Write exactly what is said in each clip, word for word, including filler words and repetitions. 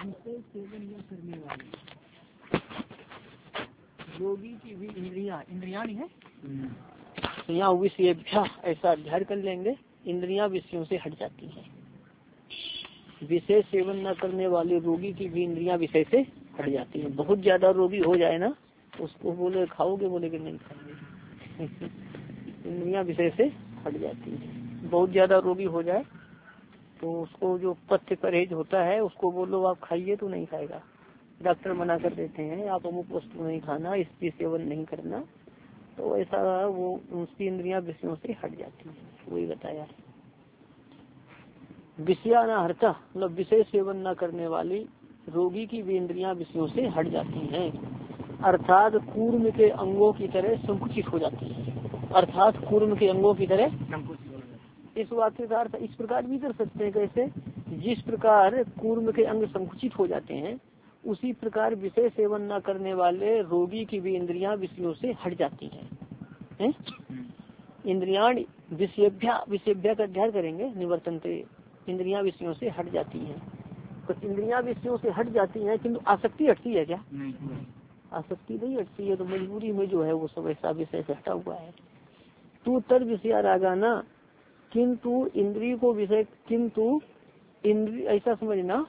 विषय सेवन न करने वाले योगी की भी इंद्रिया इंद्रिया नहीं है। तो यहाँ विषयभ्या ऐसा अध्ययन कर लेंगे, इंद्रियां विषयों से हट जाती हैं। विषय सेवन न करने वाले रोगी की भी इंद्रियां विषय से हट जाती हैं। बहुत ज्यादा रोगी हो जाए ना, उसको बोले खाओगे, बोले कि नहीं खाओगे, इंद्रियां विषय से हट जाती है। बहुत ज्यादा रोगी हो जाए तो उसको जो पथ्य परहेज होता है उसको बोलो आप खाइए तो नहीं खाएगा। डॉक्टर मना कर देते हैं आप अमुक वस्तु नहीं खाना, इसकी सेवन नहीं करना, तो ऐसा वो उसकी इंद्रियां विषयों से हट जाती है। वही बताया विषयानाहर्ता, मतलब विषय सेवन न करने वाली रोगी की भी इंद्रियां विषयों से हट जाती हैं, अर्थात कूर्म के अंगों की तरह संकुचित हो जाती है। अर्थात कूर्म के अंगों की तरह इस वाक्य का अर्थ इस प्रकार भी कर सकते हैं, कैसे जिस प्रकार कूर्म के अंग संकुचित हो जाते हैं उसी प्रकार विषय सेवन न करने वाले रोगी की भी इंद्रियां विषयों से हट जाती हैं। है? इंद्रियां विषयभ्या विषयभ्या का अध्ययन करेंगे, निवर्तनते इंद्रियां विषयों से हट जाती हैं। तो इंद्रियां विषयों से हट जाती हैं किंतु आसक्ति हटती है क्या? आसक्ति नहीं हटती है, तो मजबूरी में जो है वो सब ऐसा विषय से हटा हुआ है। तू तर विषय रागाना, किंतु इंद्रिय को विषय, किंतु इंद्रिय ऐसा समझना,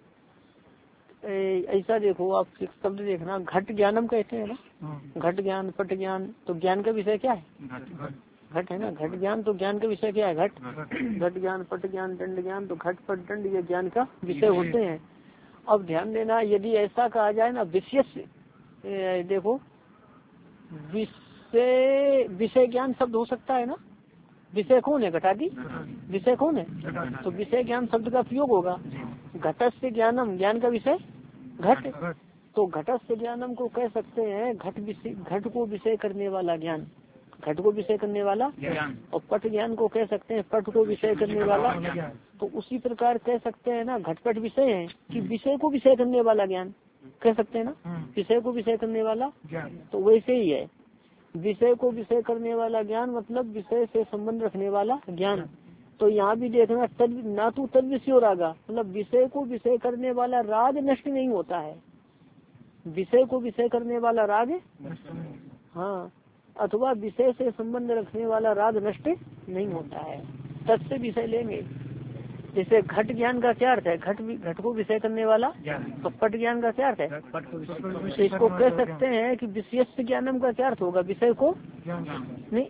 ऐसा देखो आप शब्द देखना, घट ज्ञानम कहते हैं ना, घट ज्ञान पट ज्ञान, तो ज्ञान का विषय क्या है? घट है ना, घट ज्ञान, तो ज्ञान का विषय क्या है? घट। घट ज्ञान पट ज्ञान दंड ज्ञान, तो घट पट दंड ये ज्ञान का विषय होते हैं। अब ध्यान देना, यदि ऐसा कहा जाए ना विषय, देखो विषय विषय ज्ञान शब्द हो सकता है ना, विषय कौन है? घटादी विषय कौन है? तो विषय ज्ञान शब्द का प्रयोग होगा। घटस्य ज्ञानम, ज्ञान का विषय घट, तो घटस्य ज्ञानम को कह सकते हैं घट विषय, घट को विषय करने वाला ज्ञान, घट को विषय करने वाला ज्ञान। और पट ज्ञान को कह सकते हैं पट को विषय करने वाला। तो उसी प्रकार कह सकते हैं ना घटपट विषय है कि विषय को विषय करने वाला ज्ञान कह सकते हैं ना, विषय को विषय करने वाला। तो वैसे ही है, विषय को विषय करने वाला ज्ञान मतलब विषय से संबंध रखने वाला ज्ञान। तो यहाँ भी देखना तद ना तो तद विषय रागा, मतलब विषय को विषय करने वाला राग नष्ट नहीं होता है। विषय को विषय करने वाला राग, हाँ, अथवा विषय से संबंध रखने वाला राग नष्ट नहीं होता है। तद से विषय लेंगे। जैसे घट ज्ञान का क्या अर्थ है? घट घट को विषय करने वाला। तो पट ज्ञान का क्या अर्थ है? तो इसको कह सकते हैं कि विषय ज्ञानम का क्या अर्थ होगा? विषय को नहीं,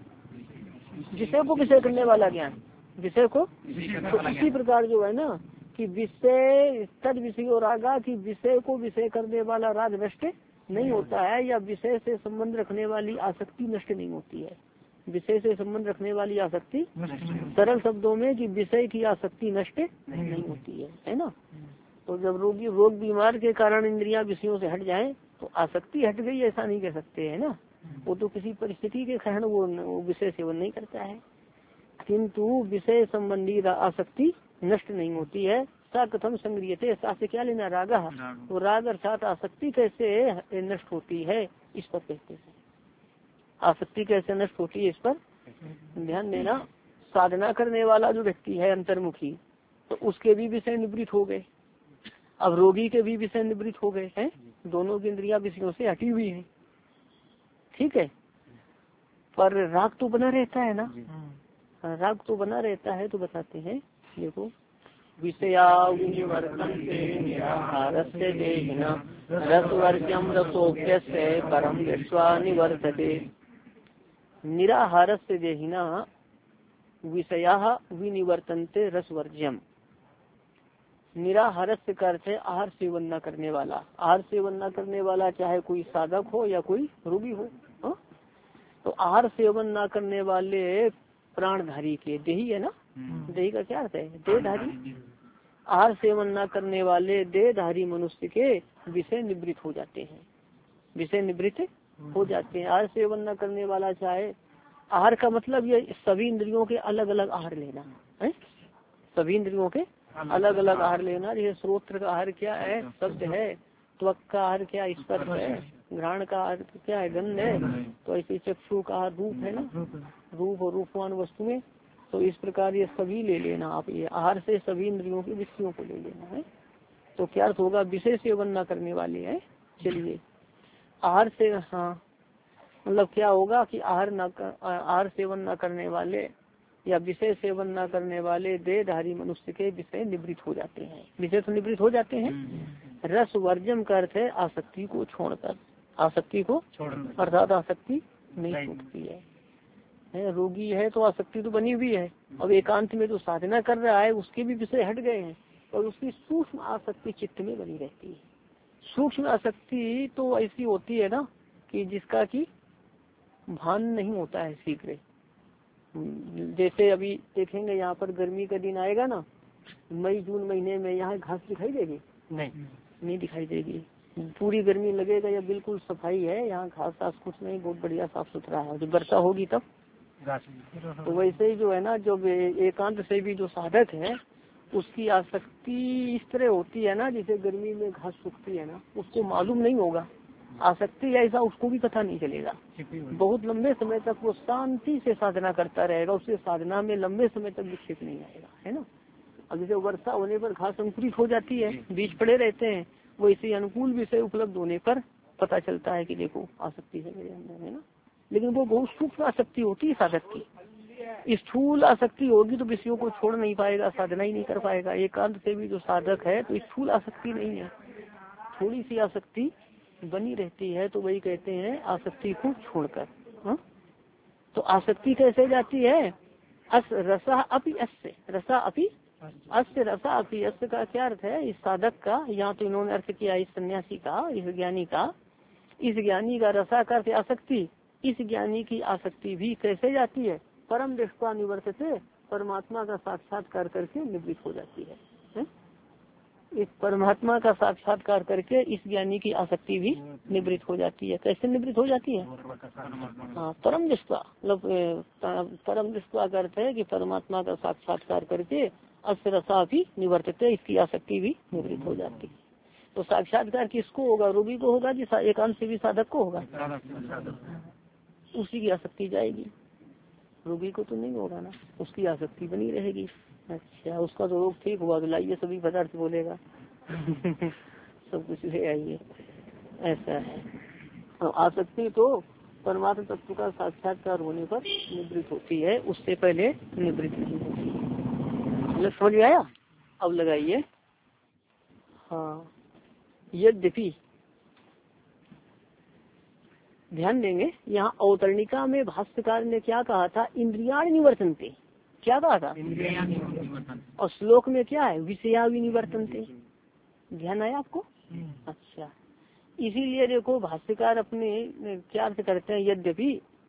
विषय को विषय करने वाला ज्ञान, विषय को। तो इसी प्रकार जो है ना कि विषय तद विषय और रागा, कि विषय को विषय करने वाला राग नष्ट नहीं होता है, या विषय से संबंध रखने वाली आसक्ति नष्ट नहीं होती है। विषय से संबंध रखने वाली आसक्ति, सरल शब्दों में कि विषय की आसक्ति नष्ट नहीं होती है, है ना। तो जब रोगी रोग बीमार के कारण इंद्रियां विषयों से हट जाएं तो आसक्ति हट गई ऐसा नहीं कह सकते, है ना। वो तो किसी परिस्थिति के कारण वो, वो विषय सेवन नहीं करता है, किंतु विषय संबंधी आसक्ति नष्ट नहीं होती है। सा कथम संग्रियते, सा से क्या लेना? रागा। तो राग अर्थात आसक्ति कैसे नष्ट होती है इस पर कहते हैं। आसक्ति कैसे नष्ट होती है इस पर ध्यान देना। साधना करने वाला जो व्यक्ति है अंतर्मुखी, तो उसके भी विषय निवृत्त हो गए, अब रोगी के भी विषय निवृत्त हो गए हैं, दोनों की इंद्रियां विषयों से हटी हुई है, ठीक है। पर राग तो बना रहता है ना, राग तो बना रहता है। तो बताते हैं, देखो विषया रसवर्जम रसोप्यस्य परम दृष्ट्वा निवर्तते। निराहारस्य देहिना विषया विनिवर्तन्ते रसवर्ज्यम। निराहारस्य का अर्थ है आहार सेवन न करने वाला। आहार सेवन न करने वाला चाहे कोई साधक हो या कोई रोगी हो, हा? तो आहार सेवन न करने वाले प्राणधारी के, देही है ना, देही का क्या अर्थ है? देहधारी। आहार सेवन न करने वाले देहधारी मनुष्य के विषय निवृत्त हो जाते हैं, विषय निवृत्त हो जाते हैं। आहार सेवन न करने वाला चाहे, आहार का मतलब ये सभी इंद्रियों के अलग अलग आहार लेना है, सभी इंद्रियों के अलग अलग आहार लेना। जैसे श्रोत्र का आहार क्या है? शब्द है। त्वक का आहार क्या? स्पर्श है। घ्राण का आहार क्या है? गंध है। तो ऐसे चक्षु का आहार रूप है ना, रूप और रूपवान वस्तुएं। तो इस प्रकार ये सभी ले लेना आप, ये आहार से सभी इंद्रियों के विषयों को ले लेना है। तो क्या अर्थ होगा, विषय सेवन न करने वाले हैं। चलिए आहार से, हाँ मतलब क्या होगा कि आहार न आहार सेवन न करने वाले या विषय सेवन न करने वाले देहधारी मनुष्य के विषय निवृत्त हो जाते हैं। विषय तो निवृत्त हो जाते हैं। रस वर्जम का अर्थ है आसक्ति को छोड़कर, आसक्ति को अर्थात आसक्ति नहीं छूटती है। है रोगी है तो आसक्ति तो बनी हुई है, अब एकांत में जो साधना कर रहा है उसके भी विषय हट गए हैं और उसकी सूक्ष्म आसक्ति चित्त में बनी रहती है। सूक्ष्म आसक्ति तो ऐसी होती है ना कि जिसका कि भान नहीं होता है शीघ्र। जैसे अभी देखेंगे यहाँ पर गर्मी का दिन आएगा ना, मई जून महीने में यहाँ घास दिखाई देगी? नहीं नहीं दिखाई देगी। पूरी गर्मी लगेगा या बिल्कुल सफाई है, यहाँ घास घास कुछ नहीं, बहुत बढ़िया साफ सुथरा है। जब वर्षा होगी तब तो वैसे ही जो है ना, जो एकांत से भी जो साधक है उसकी आसक्ति इस तरह होती है ना, जैसे गर्मी में घास सूखती है ना, उसको मालूम नहीं होगा आसक्ति ऐसा, उसको भी पता नहीं चलेगा। बहुत लंबे समय तक वो शांति से साधना करता रहेगा, उससे साधना में लंबे समय तक विक्षेप नहीं आएगा, है ना। अब जैसे वर्षा होने पर घास अंकुरित हो जाती है, बीज पड़े रहते हैं, वो इसी अनुकूल विषय उपलब्ध होने पर पता चलता है कि देखो आसक्ति है मेरे अंदर, है ना। लेकिन वो बहुत सूक्ष्म आसक्ति होती है साधक की। स्थूल आसक्ति होगी तो विषयों को छोड़ नहीं पाएगा, साधना ही नहीं कर पाएगा। एकांत से भी जो साधक है तो स्थूल आसक्ति नहीं है, थोड़ी सी आसक्ति बनी रहती है, तो वही कहते हैं आसक्ति को छोड़कर। हा? तो आसक्ति कैसे जाती है? अस रसा अपि अस्य, रसा अपि अस्य, रसा अपि अस्य का क्या अर्थ है? इस साधक का, यहाँ तो इन्होंने अर्थ किया इस सन्यासी का, इस ज्ञानी का, इस ज्ञानी का रसा का अर्थ आसक्ति। इस ज्ञानी की आसक्ति भी कैसे जाती है? परम दृष्टा निवर्तते, परमात्मा का साक्षात्कार करके निवृत्त हो जाती है, है? इस परमात्मा का साक्षात्कार करके इस ज्ञानी की आसक्ति भी निवृत्त हो जाती है। कैसे निवृत्त हो जाती है? हाँ, परम दृष्टा, मतलब परम दृष्टा का अर्थ है कि परमात्मा का साक्षात्कार करके अस्य रसा भी निवर्तते, इसकी आसक्ति भी निवृत्त हो जाती है। तो साक्षात्कार किसको होगा? रोगी को होगा कि एकांत से भी साधक को होगा? उसी की आसक्ति जाएगी, रोगी को तो नहीं होगा ना, उसकी आसक्ति बनी रहेगी। अच्छा, उसका तो रोग ठीक हुआ तो लाइए सभी पदार्थ बोलेगा सब कुछ ले आइए, ऐसा है। तो आसक्ति तो परमात्मा तत्व का साक्षात्कार होने पर निवृत्त होती है, उससे पहले निवृत्त नहीं होती है। समझ में आया? अब लगाइए। हाँ, यद्यपि ध्यान देंगे, यहाँ अवतरणिका में भाष्यकार ने क्या कहा था? इंद्रियाण निवर्तनते, क्या कहा था? और श्लोक में क्या है? विषया विनिवर्तनते। ध्यान आया आपको? अच्छा, इसीलिए देखो भाष्यकार अपने क्या अर्थ करते हैं? यद्यपि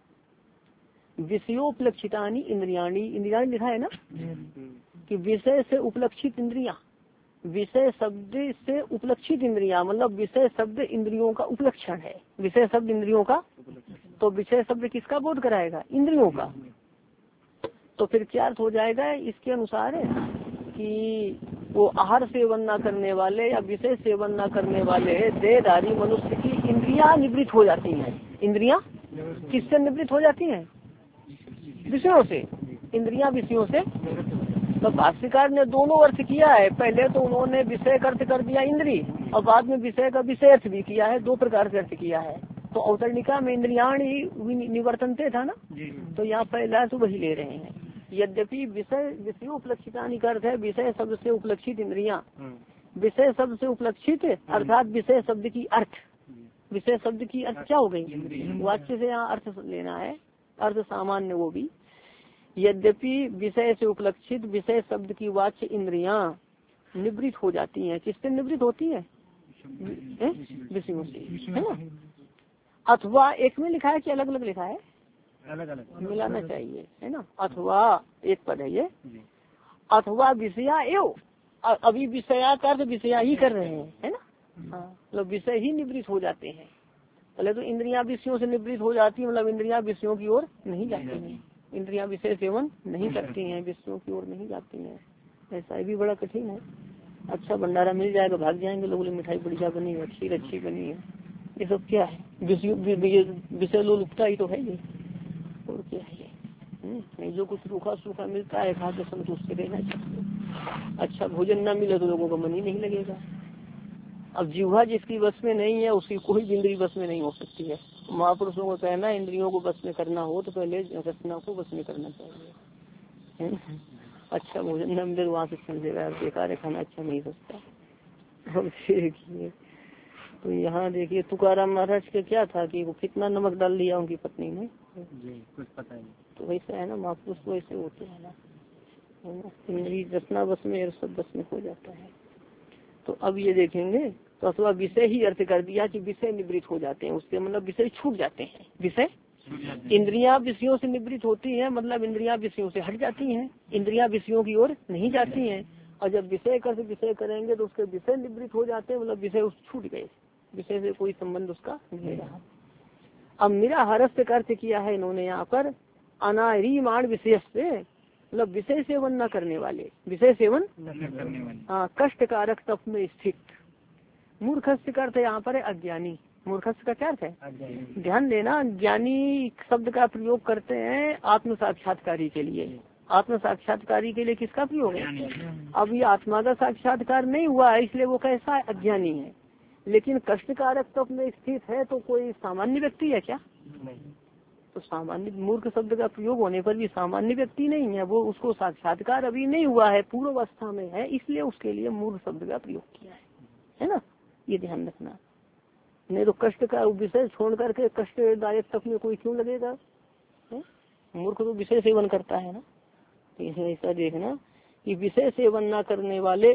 विषयोपलक्षितानि इंद्रियाणी, इंद्रियाणी लिखा है ना कि विषय से उपलक्षित इंद्रिया, विषय शब्द से उपलक्षित इंद्रिया, मतलब विषय शब्द इंद्रियों का उपलक्षण है। विषय शब्द इंद्रियों का, तो विषय शब्द किसका बोध कराएगा? इंद्रियों का। तो फिर क्या अर्थ हो जाएगा इसके अनुसार कि वो आहार सेवन न करने वाले या विषय सेवन न करने वाले देहधारी मनुष्य की इंद्रियां निवृत्त हो जाती हैं। इंद्रियां किससे निवृत्त हो जाती हैं? विषयों से। इंद्रियां विषयों से। तो भाष्यकार ने दोनों अर्थ किया है, पहले तो उन्होंने विषय का अर्थ कर दिया इंद्री, और बाद में विषय का विषय अर्थ भी किया है, दो प्रकार से अर्थ किया है। तो अवतरणिका में इंद्रियाण निवर्तनते था ना, तो यहाँ पहला तो वही ले रहे हैं। यद्यपि विषय विषय उपलक्षिता अर्थ है विषय शब्द से उपलक्षित इंद्रियां, विषय शब्द से उपलक्षित अर्थात विषय शब्द की अर्थ, विषय शब्द की अर्थ क्या हो गई? वाच्य से यहाँ अर्थ लेना है, अर्थ सामान्य वो भी। यद्यपि विषय से उपलक्षित विषय शब्द की वाच्य इंद्रियां निवृत्त हो जाती हैं। किससे निवृत्त होती है? विषयों से, है ना। अथवा एक में लिखा है कि अलग अलग लिखा है? अलग अलग मिलाना चाहिए, है ना। अथवा एक पद है ये, अथवा विषया एव, अभी विषया का अर्थ विषया ही कर रहे हैं, है ना। हाँ, मतलब विषय ही निवृत्त हो जाते हैं। पहले तो इंद्रियां विषयों से निवृत्त हो जाती है, मतलब इंद्रियां विषयों की ओर नहीं जाती हैं, इंद्रियां विषय सेवन नहीं करती हैं, विषयों की ओर नहीं जाती हैं। ऐसा भी बड़ा कठिन है। अच्छा भंडारा मिल जाएगा भाग जाएंगे लोग, मिठाई बढ़िया बनी है, खीर अच्छी बनी है, ये सब क्या है? विषय लोलुपता ही तो है ये, और क्या है ये? नहीं, जो कुछ सूखा सूखा मिलता है खा के संतुष्ट रहना चाहिए। अच्छा भोजन न मिले तो लोगों का मन ही नहीं लगेगा, अब जीवा जिसकी बस में नहीं है उसकी कोई भी इंद्रिय बस में नहीं हो सकती है। महापुरुषों को कहना इंद्रियों को बस में करना हो तो पहले रचना को बस में करना चाहिए। अच्छा भोजन न मिले वहाँ से समझेगा, बेकार है खाना, अच्छा नहीं सकता। अब देखिए तो यहाँ देखिए तुकाराम महाराज का क्या था कि वो कितना नमक डाल दिया उनकी पत्नी ने, जी कुछ पता नहीं। तो वैसा है ना, महापुरुष तो वैसे होते हैं ना, इंद्रिय रचना बस में सब बस में हो जाता है। तो अब ये देखेंगे तो अथवा विषय ही अर्थ कर दिया कि विषय निवृत्त हो जाते हैं, उसके मतलब विषय छूट जाते हैं। विषय इंद्रियां विषयों से निवृत्त होती हैं, मतलब इंद्रियां विषयों से हट जाती हैं, इंद्रियां विषयों की ओर नहीं जाती हैं। और जब विषय कर विषय करेंगे तो उसके विषय निवृत्त हो जाते हैं, मतलब विषय उस छूट गए, विषय से कोई संबंध उसका नहीं रहा। अब मेरा हरस्य का अर्थ किया है इन्होंने यहाँ पर अनारिमाण विशेष से, मतलब विषय सेवन न करने वाले, विषय सेवन हाँ कष्टकारक तप में स्थित। मूर्खस्य का अर्थ यहाँ पर है अज्ञानी। मूर्खस्य का क्या अर्थ है? ध्यान देना, ज्ञानी शब्द का प्रयोग करते हैं आत्म साक्षात्कारी के लिए। आत्म साक्षात्कारी के लिए किसका प्रयोग है? अब ये आत्मा का साक्षात्कार नहीं हुआ है इसलिए वो कैसा है? अज्ञानी है। लेकिन कष्टकारक तप में स्थित है तो कोई सामान्य व्यक्ति है क्या? नहीं। तो सामान्य मूर्ख शब्द का प्रयोग होने पर भी सामान्य व्यक्ति नहीं है, वो उसको साक्षात्कार अभी नहीं हुआ है, पूर्व अवस्था में है, इसलिए उसके लिए मूर्ख शब्द का प्रयोग किया है, है ना, ये ध्यान रखना। नहीं तो कष्ट का विषय छोड़ करके कष्टदायक तप में कोई क्यों लगेगा? है? मूर्ख तो विषय सेवन करता है ना। तो इसमें ऐसा देखना कि विषय सेवन न करने वाले,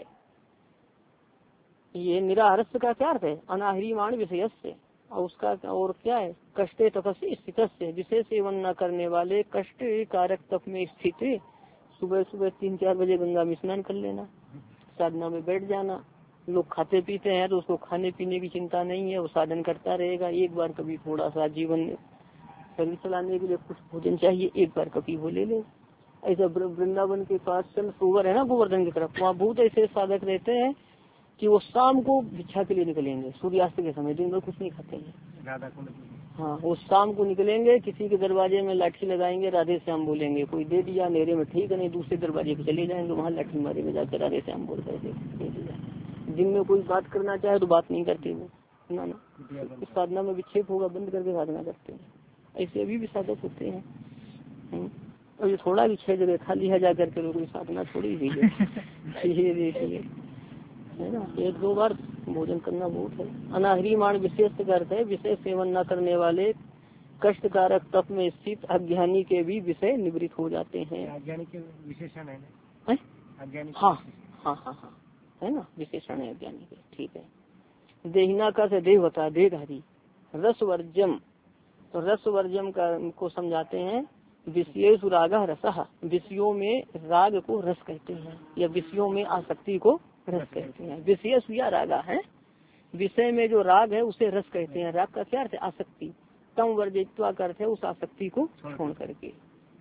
ये निराहरस्य का क्या अर्थ है? अनाहरीमाण विषय से, और उसका और क्या है? कष्टे तपस्या स्थित से, विषय सेवन न करने वाले कष्ट कारक तप में स्थित। सुबह सुबह तीन चार बजे गंगा में स्नान कर लेना, साधना में बैठ जाना। लोग खाते पीते हैं तो उसको खाने पीने की चिंता नहीं है, वो साधन करता रहेगा। एक बार कभी थोड़ा सा जीवन शरीर चलाने के लिए कुछ भोजन चाहिए, एक बार कभी वो ले ले। ऐसा वृंदावन के पास चंद सरोवर है ना गोवर्धन की तरफ, वहाँ बहुत ऐसे साधक रहते हैं कि वो शाम को भिक्षा के लिए निकलेंगे सूर्यास्त के समय, दिन भर कुछ नहीं खाते हैं। हाँ, वो शाम को निकलेंगे, किसी के दरवाजे में लाठी लगाएंगे, राधे श्याम बोलेंगे, कोई दे दिया अंधेरे में ठीक है, नहीं दूसरे दरवाजे पे चले जाएंगे, वहाँ लाठी मारे में जाकर राधे श्याम बोल करके दे दिया। दिन में कोई बात करना चाहे तो बात नहीं करते वो, ना ना इस साधना में विक्षेप होगा, बंद करके साधना करते हैं। ऐसे अभी भी साधक होते हैं। और ये थोड़ा भी छह जगह खाली है जाकर के कोई साधना थोड़ी ही है। ये देखिए है ना, एक दो बार भोजन करना बहुत है। अनाहरीमाण विशेष करते हैं विषय सेवन न करने वाले कष्टकारक तप में स्थित अज्ञानी के भी विषय निवृत्त हो जाते हैं। अज्ञानी के विशेषण है ना? अज्ञानी हाँ हाँ हाँ हाँ है ना, विशेषण है अज्ञानी के। ठीक है। देहिना का से देह होता है देहधारी। रसवर्जम, तो रसवर्जम का को समझाते हैं विषयेषु राग रसः, विषयों में राग को रस कहते हैं, या विषयों में आसक्ति को रस कहते हैं। विषयेषु या रागा है, विषय में जो राग है उसे रस कहते हैं। राग का क्या अर्थ है? आसक्ति। तम वर्जित्वा का अर्थ है उस आसक्ति को छोड़ करके,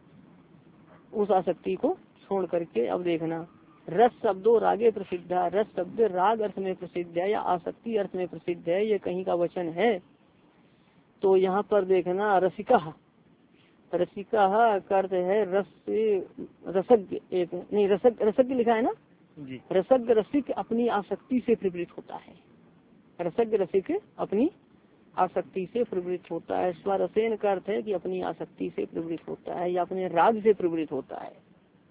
उस आसक्ति को छोड़ करके। अब देखना, रस शब्दों रागे प्रसिद्ध है, रस शब्द राग अर्थ में प्रसिद्ध है या आसक्ति अर्थ में प्रसिद्ध है, ये कहीं का वचन है। तो यहाँ पर देखना रसिका, रसिका का अर्थ है रस रसज्ञ, एक नहीं रसज्ञ, रसज्ञ लिखा है ना जी। रसज्ञ रसिक अपनी आसक्ति से प्रवृत्त होता है, रसज्ञ रसिक अपनी आसक्ति से प्रवृत्त होता है। स्वरसेन का अर्थ है कि अपनी आसक्ति से प्रवृत्त होता है या अपने राग से प्रवृत्त होता है।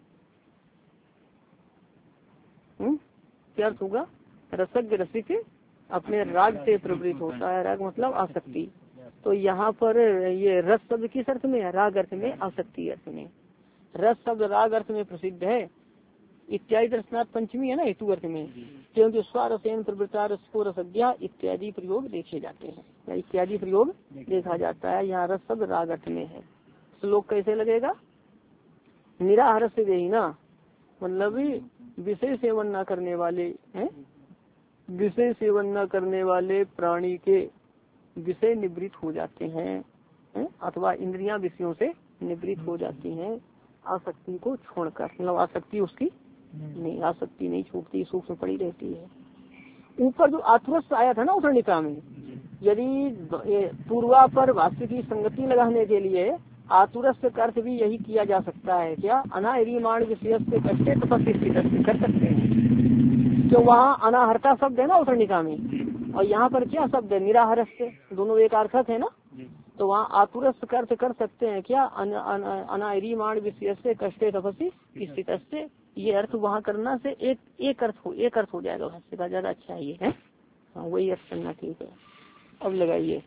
हम्म क्या अर्थ होगा? रसज्ञ रसिक अपने राग से प्रवृत्त होता है, राग मतलब आसक्ति। तो यहाँ पर ये रस शब्द किस अर्थ में है? राग अर्थ में, आसक्ति अर्थ में। रस शब्द राग अर्थ में प्रसिद्ध है, इत्यादि दर्शनाथ पंचमी है ना हेतु अर्थ में, क्योंकि स्वरसेन प्रवृत्ता रस को रसज्ञा इत्यादि प्रयोग देखे जाते हैं, या इत्यादि प्रयोग देखा जाता है। यहाँ रस शब्द राग अर्थ में है। श्लोक कैसे लगेगा? निराहरस से देहिना, मतलब विषय सेवन न करने वाले हैं, विषय सेवन न करने वाले प्राणी के विषय निवृत्त हो जाते हैं, है? अथवा इंद्रियां विषयों से निवृत्त हो जाती हैं आसक्ति को छोड़कर, मतलब आसक्ति उसकी नहीं, आसक्ति नहीं छूटती, सूक्ष्म पड़ी रहती है। ऊपर जो आत्मस्थ आया था ना उत्तरनिका में, यदि पूर्वा पर भाष्य की संगति लगाने के लिए आतुरस्थ का अर्थ भी यही किया जा सकता है। क्या? अनाहरीमाण विषय से कष्टे तपस्या कर सकते हैं, तो वहाँ अनाहरता शब्द है ना उत्तरनिका में, और यहाँ पर क्या शब्द है, निराहारस्य, दोनों एक अर्थक है ना। तो वहाँ आतुरस्य का अर्थ कर सकते हैं क्या, अन, अन, अनायरीमाण विषय से कष्टे तपसी स्थित से, ये अर्थ वहाँ करना से एक एक अर्थ हो एक अर्थ हो जाएगा भाष्य का, ज्यादा अच्छा है ये है। हाँ वही अर्थ करना ठीक है। अब लगाइए,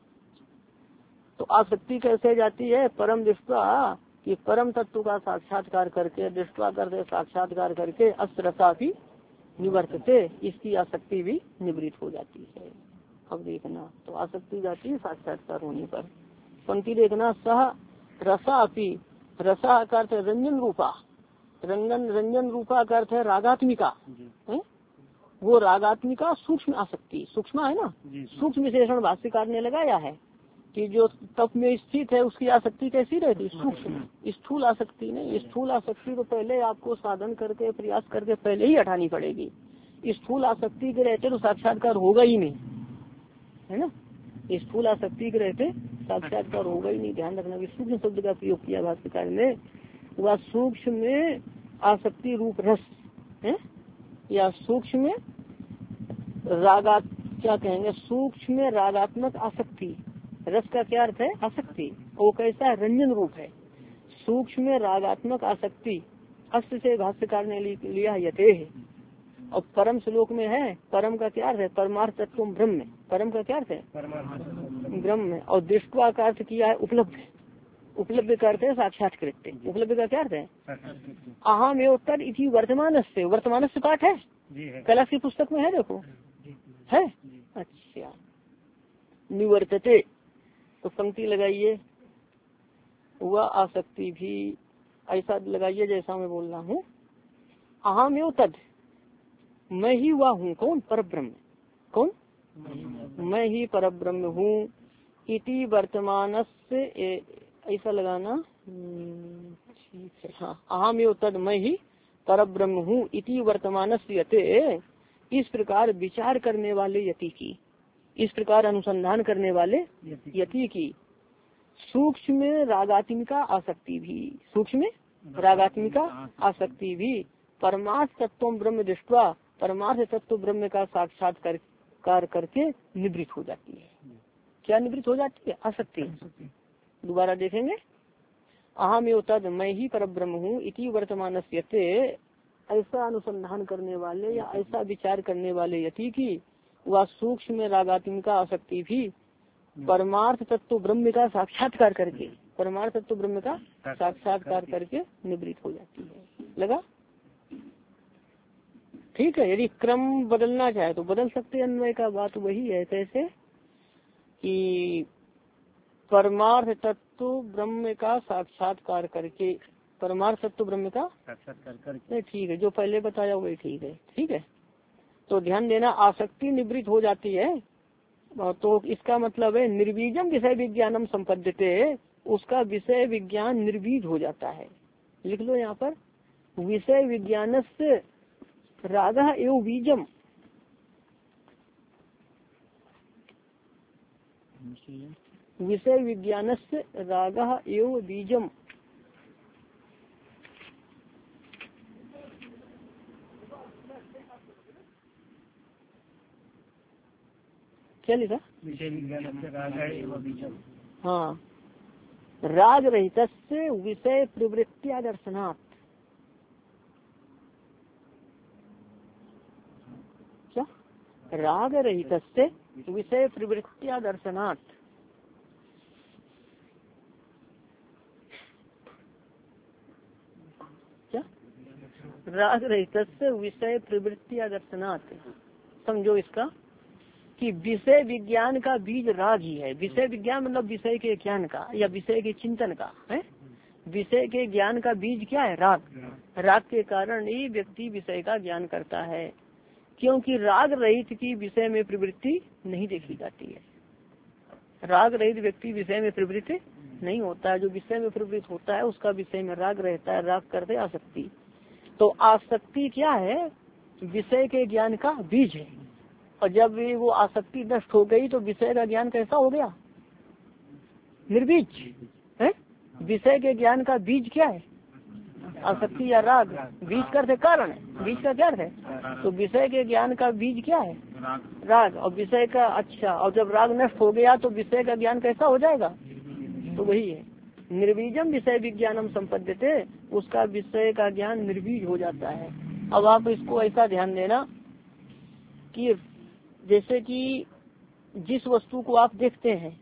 तो आसक्ति कैसे जाती है, परम दृष्टा कि परम तत्व का साक्षात्कार करके, दृष्टा करते साक्षात्कार करके अस्त्रता भी निवर्तते, इसकी आसक्ति भी निवृत्त हो जाती है। अब देखना, तो आसक्ति जाती है साक्षात्कार होने पर। पंक्ति देखना, सह रसा अपी, रसा का अर्थ है रंजन रूपा, रंजन रंजन रूपा का अर्थ है रागात्मिका है, वो रागात्मिका सूक्ष्म आसक्ति, सूक्ष्म है ना, सूक्ष्म विशेषण भाष्यकार ने लगाया है कि जो तप में स्थित है उसकी आसक्ति कैसी रहती, सूक्ष्म, स्थूल आसक्ति नहीं। स्थूल आसक्ति तो पहले आपको साधन करके प्रयास करके पहले ही हटानी पड़ेगी। स्थूल आसक्ति के रहते तो साक्षात्कार होगा ही नहीं, है ना। स्थूल आसक्ति के रहते साक्षात्कार होगा ही नहीं। ध्यान रखना कि सूक्ष्म शब्द का प्रयोग किया भाष्यकार ने, वह सूक्ष्म में आसक्ति रूप रस है, या सूक्ष्म रागा क्या कहेंगे, सूक्ष्म रागात्मक आसक्ति। रस का क्या अर्थ है, आसक्ति। वो कैसा है, रंजन रूप है। सूक्ष्म रागात्मक आसक्ति अस्त से भाष्यकार ने लिया यते है। और परम श्लोक में है, परम का क्या अर्थ है, परमार्थ तत्व ब्रह्म, परम का क्या अर्थ है, ब्रह्म। और दृष्टवा का अर्थ किया है उपलब्ध, उपलब्ध का अर्थ है साक्षात्कृत, उपलब्ध का क्या अर्थ है, अहम एव उत्तर इति वर्तमान से, वर्तमान से पाठ है कला की पुस्तक में है, देखो है। अच्छा, निवर्तते, तो पंक्ति लगाइए, वह आसक्ति भी ऐसा लगाइए जैसा मैं बोल रहा हूँ। अहम एव तद, मैं ही हुआ हूँ, कौन, पर ब्रह्म, कौन, मैं ही पर ब्रह्म हूँ। इति वर्तमान से, ऐसा लगाना ठीक है, हाँ। अहम एव तद, मैं ही पर ब्रह्म हूँ। इति वर्तमान से यते, इस प्रकार विचार करने वाले यति की, इस प्रकार अनुसंधान करने वाले यति की सूक्ष्म रागात्मिका आसक्ति भी, सूक्ष्म रागात्मिका आसक्ति भी परमार्थ तत्व ब्रह्म दृष्टवा, परमार्थ तत्व ब्रह्म का साक्षात्कार कर करके निवृत्त हो जाती है। क्या निवृत्त हो जाती है, आसक्ति। दोबारा देखेंगे, अहम एव तद, मैं ही पर ब्रह्म हूँ। इति वर्तमान ऐसा अनुसंधान करने वाले या ऐसा विचार करने वाले यति की वह सूक्ष्म रागात्मिका आसक्ति भी परमार्थ तत्व ब्रह्म का साक्षात्कार करके, परमार्थ तत्व ब्रह्म का साक्षात्कार करके निवृत्त हो जाती है। लगा, ठीक है। यदि क्रम बदलना चाहे तो बदल सकते हैं, अन्वय का बात वही है। कैसे कि परमार्थ तत्व ब्रह्म का साक्षात्कार करके, परमार्थ तत्व ब्रह्म का साक्षात्कार करके, ठीक है, जो पहले बताया वही ठीक है। ठीक है, तो ध्यान देना, आसक्ति निवृत्त हो जाती है, तो इसका मतलब है निर्बीजम विषय विज्ञानम संपद्यते, उसका विषय विज्ञान निर्बीज हो जाता है। लिख लो यहाँ पर, विषय विज्ञान से रागा एवं बीजम, विषय विज्ञान से रागा एवं बीजम, क्या लिखा, विषय विज्ञान से रागा एवं बीजम, हाँ, राग रहित से विषय प्रवृत्तिया दर्शनात्, क्या, राग रहित से विषय प्रवृत्तिया दर्शनात्, क्या, राग रहित से विषय प्रवृत्तिया दर्शनात्। समझो इसका कि विषय विज्ञान का बीज राग ही है। विषय विज्ञान मतलब विषय के ज्ञान का या विषय के चिंतन का है। विषय के ज्ञान का बीज क्या है, राग। राग के कारण ही व्यक्ति विषय का ज्ञान करता है, क्योंकि राग रहित की विषय में प्रवृत्ति नहीं देखी जाती है। राग रहित व्यक्ति विषय में प्रवृत्त नहीं होता है। जो विषय में प्रवृत्त होता है उसका विषय में राग रहता है, राग करते आसक्ति। तो आसक्ति क्या है, विषय के ज्ञान का बीज है। और जब भी वो आसक्ति नष्ट हो गई तो विषय का ज्ञान कैसा हो गया, निर्बीज है। विषय के ज्ञान का बीज क्या है, आसक्ति या राग। बीज का अर्थ है कारण, बीज का क्या अर्थ है? तो विषय के ज्ञान का बीज क्या है? राग। और विषय का, अच्छा, और जब राग नष्ट हो गया तो विषय का ज्ञान कैसा हो जाएगा? तो वही है निर्बीजम विषय विज्ञानम संपद्यते, उसका विषय का ज्ञान निर्बीज हो जाता है। अब आप इसको ऐसा ध्यान देना कि जैसे कि जिस वस्तु को आप देखते हैं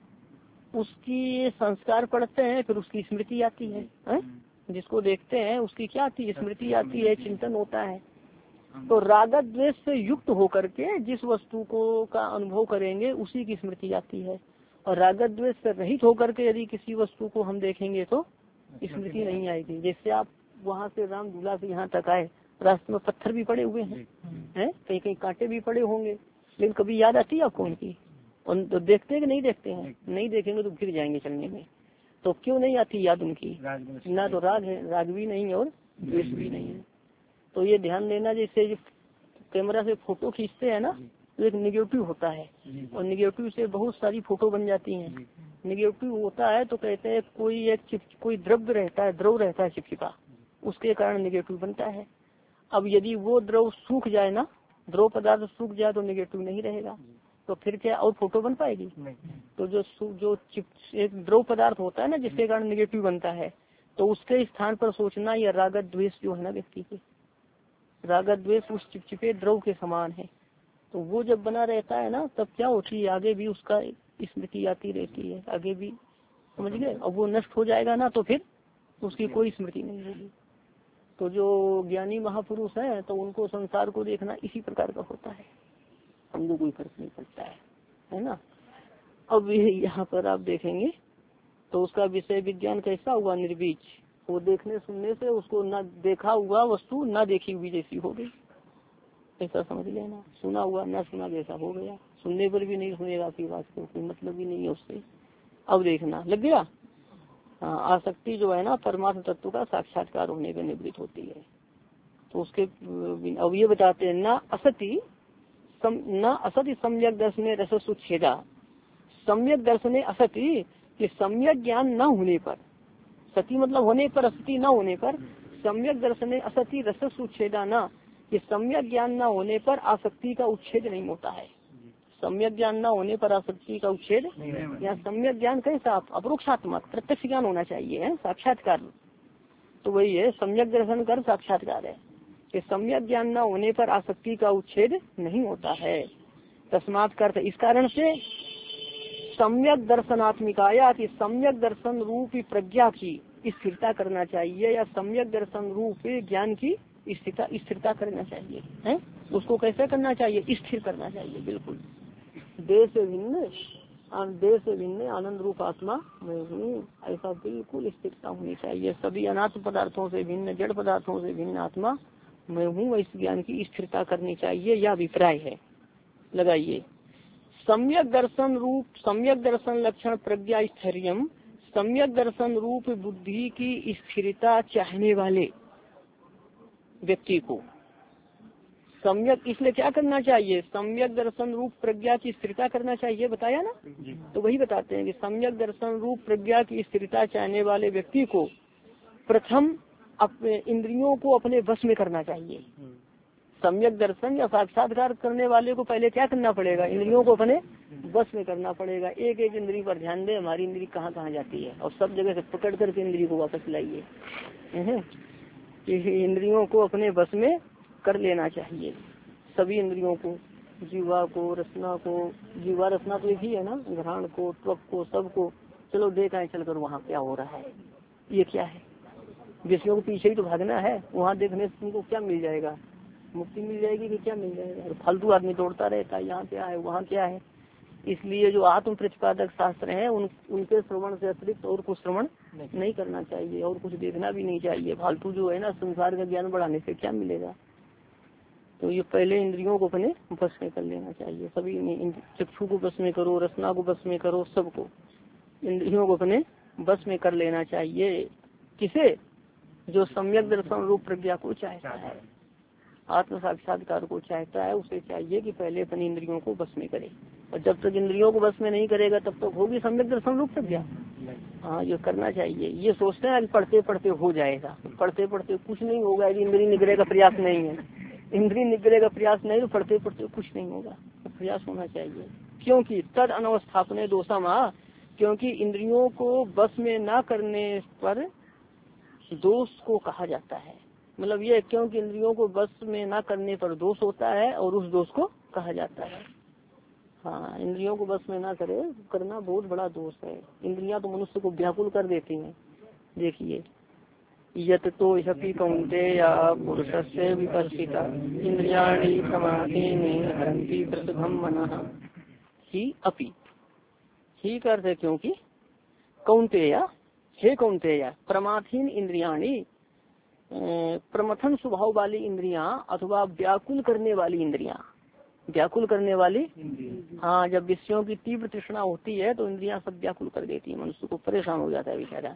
उसकी संस्कार पड़ते हैं, फिर उसकी स्मृति आती है, है? जिसको देखते हैं उसकी क्या आती है? स्मृति आती है, चिंतन होता है। तो राग द्वेष से युक्त होकर के जिस वस्तु को का अनुभव करेंगे उसी की स्मृति आती है। और राग द्वेष से रहित होकर के यदि किसी वस्तु को हम देखेंगे तो स्मृति नहीं आएगी। जैसे आप वहाँ से राम झूला से यहाँ तक आए, रास्ते में पत्थर भी पड़े हुए हैं, हैं? कहीं कहीं कांटे भी पड़े होंगे, लेकिन कभी याद आती है आपको उनकी? और तो देखते हैं कि नहीं देखते हैं? नहीं देखेंगे तो गिर जाएंगे चलने में। तो क्यों नहीं आती याद उनकी? ना तो राग है, राग भी नहीं है और द्वेष भी नहीं है। तो ये ध्यान देना, जैसे कैमरा से फोटो खींचते हैं ना तो एक निगेटिव होता है और निगेटिव से बहुत सारी फोटो बन जाती हैं। निगेटिव होता है तो कहते हैं कोई एक चिप कोई द्रव्य रहता है, द्रव रहता है चिपचिपा, उसके कारण निगेटिव बनता है। अब यदि वो द्रव सूख जाए ना, द्रव पदार्थ सूख जाए तो निगेटिव नहीं रहेगा, तो फिर क्या और फोटो बन पाएगी? तो जो जो चिप एक द्रव पदार्थ होता है ना जिसके कारण निगेटिव बनता है, तो उसके स्थान पर सोचना या राग द्वेष जो है ना व्यक्ति के, राग द्वेष उस चिपचिपे द्रव के समान है। तो वो जब बना रहता है ना तब क्या होती है, आगे भी उसका स्मृति आती रहती है, आगे भी, समझ गए? अब वो नष्ट हो जाएगा ना तो फिर उसकी कोई स्मृति नहीं होगी। तो जो ज्ञानी महापुरुष है तो उनको संसार को देखना इसी प्रकार का होता है, हमको कोई फर्क नहीं पड़ता है, है ना। अब यहाँ पर आप देखेंगे तो उसका विषय विज्ञान कैसा हुआ? निर्बीज। वो देखने सुनने से उसको न देखा हुआ वस्तु न देखी हुई जैसी हो गई, ऐसा समझ लेना। सुना हुआ न सुना जैसा हो गया, सुनने पर भी नहीं सुनेगा आपकी बात को, कोई मतलब भी नहीं है उससे। अब देखना लग गया। हाँ, आसक्ति जो है ना परमात्म तत्व का साक्षात्कार होने पर निवृत्त होती है। तो उसके अब ये बताते हैं ना असति सम, न असति सम्यक दर्शने रस सुच्छेदा। सम्यक दर्शने असति कि सम्यक ज्ञान न होने पर, सती मतलब होने पर, असति न होने पर, सम्यक दर्शने असति रस सुच्छेदा न, कि सम्यक ज्ञान न होने पर आसक्ति का उच्छेद नहीं होता है। सम्यक ज्ञान न होने पर आसक्ति का उच्छेद, या सम्यक ज्ञान कैसा? अपरोक्षात्मक प्रत्यक्ष ज्ञान होना चाहिए, है साक्षात्कार। तो वही है सम्यक दर्शन कर साक्षात्कार है कि सम्यक ज्ञान न होने पर आसक्ति का उच्छेद नहीं होता है। तस्मात् कर्त, इस कारण से सम्यक दर्शनात्मिकाया कि सम्यक दर्शन रूप प्रज्ञा की स्थिरता करना चाहिए, या सम्यक दर्शन रूप ज्ञान की स्थिरता स्थिरता करना चाहिए, है? उसको कैसे करना चाहिए? स्थिर करना चाहिए, बिल्कुल। देह से भिन्न, देह से भिन्न आनंद रूप आत्मा मैं हूँ, ऐसा बिल्कुल स्थिरता होनी चाहिए। सभी अनाथ पदार्थों से भिन्न, जड़ पदार्थों से भिन्न आत्मा मैं हूँ, इस ज्ञान की स्थिरता करनी चाहिए, यह अभिप्राय है। लगाइए, सम्यक दर्शन रूप, सम्यक दर्शन लक्षण प्रज्ञा स्थैर्यम, सम्यक दर्शन रूप बुद्धि की स्थिरता चाहने वाले व्यक्ति को सम्यक, इसलिए क्या करना चाहिए? सम्यक दर्शन रूप प्रज्ञा की स्थिरता करना चाहिए, बताया ना। तो वही बताते हैं कि सम्यक दर्शन रूप प्रज्ञा की स्थिरता चाहने वाले व्यक्ति को प्रथम अपने इंद्रियों को अपने वश में करना चाहिए। सम्यक दर्शन या साक्षात्कार करने वाले को पहले क्या करना पड़ेगा? इंद्रियों को अपने वश में करना पड़ेगा। एक एक इंद्री पर ध्यान दे, हमारी इंद्री कहाँ कहाँ जाती है, और सब जगह से पकड़ करके इंद्री को वापस लाइए। इंद्रियों को अपने वश में कर लेना चाहिए, सभी इंद्रियों को, जीवा को, रसना को, जीवा रसना तो एक ही है ना, घ्राण को, त्वक को, सबको। चलो देख आए चल कर वहाँ क्या हो रहा है, ये क्या है, विषयों के पीछे ही तो भागना है। वहाँ देखने से तुमको क्या मिल जाएगा? मुक्ति मिल जाएगी कि क्या मिल जाएगा? फालतू आदमी दौड़ता रहता है, यहाँ क्या है वहाँ क्या है। इसलिए जो आत्म प्रतिपादक शास्त्र है उन उनके श्रवण से अतिरिक्त और कुछ श्रवण नहीं करना चाहिए, और कुछ देखना भी नहीं चाहिए। फालतू जो है ना संसार का ज्ञान बढ़ाने से क्या मिलेगा? तो ये पहले इंद्रियों को अपने बस में कर लेना चाहिए। सभी चक्षु को बस में करो, रसना को बस में करो, सबको इंद्रियों को अपने बस में कर लेना चाहिए। किसे? जो सम्यक दर्शन रूप प्रज्ञा को चाहता है, आत्म साक्षात्कार को चाहता है, उसे चाहिए कि पहले अपनी इंद्रियों को बस में करे। और जब तक इंद्रियों को बस में नहीं करेगा तब तक होगी सम्यक दर्शन रूप प्रज्ञा? हाँ ये करना चाहिए। ये सोचते हैं कि पढ़ते पढ़ते हो जाएगा, पढ़ते पढ़ते कुछ नहीं होगा यदि इंद्रिय निग्रह का प्रयास नहीं है। इंद्रिय निग्रह का प्रयास नहीं तो पढ़ते पढ़ते कुछ नहीं होगा, तो प्रयास होना चाहिए। क्योंकि तद अनवस्थापने दोषमा, क्योंकि इंद्रियों को बस में न करने पर दोष को कहा जाता है। मतलब ये क्योंकि इंद्रियों को बस में न करने पर दोष होता है और उस दोष को कहा जाता है। हाँ, इंद्रियों को बस में ना करे करना बहुत बड़ा दोष है। इंद्रियां तो मनुष्य को व्याकुल कर देती हैं। देखिए, यत तो यपि कौन्तेय पुरुषस्य विपश्चिता इंद्रियाणि प्रमाथीनि हरन्ति प्रसभम मनः ही अपि। ही करते क्योंकि कौन्तेय, हे कौन्तेय, प्रमाथीन इंद्रियाणि, प्रमथन स्वभाव वाली इंद्रियां अथवा व्याकुल करने वाली इंद्रियां, व्याकुल करने वाली। हाँ, जब विषयों की तीव्र तृष्णा होती है तो इंद्रियां सब व्याकुल कर देती है, मनुष्य को परेशान हो जाता है बेचारा।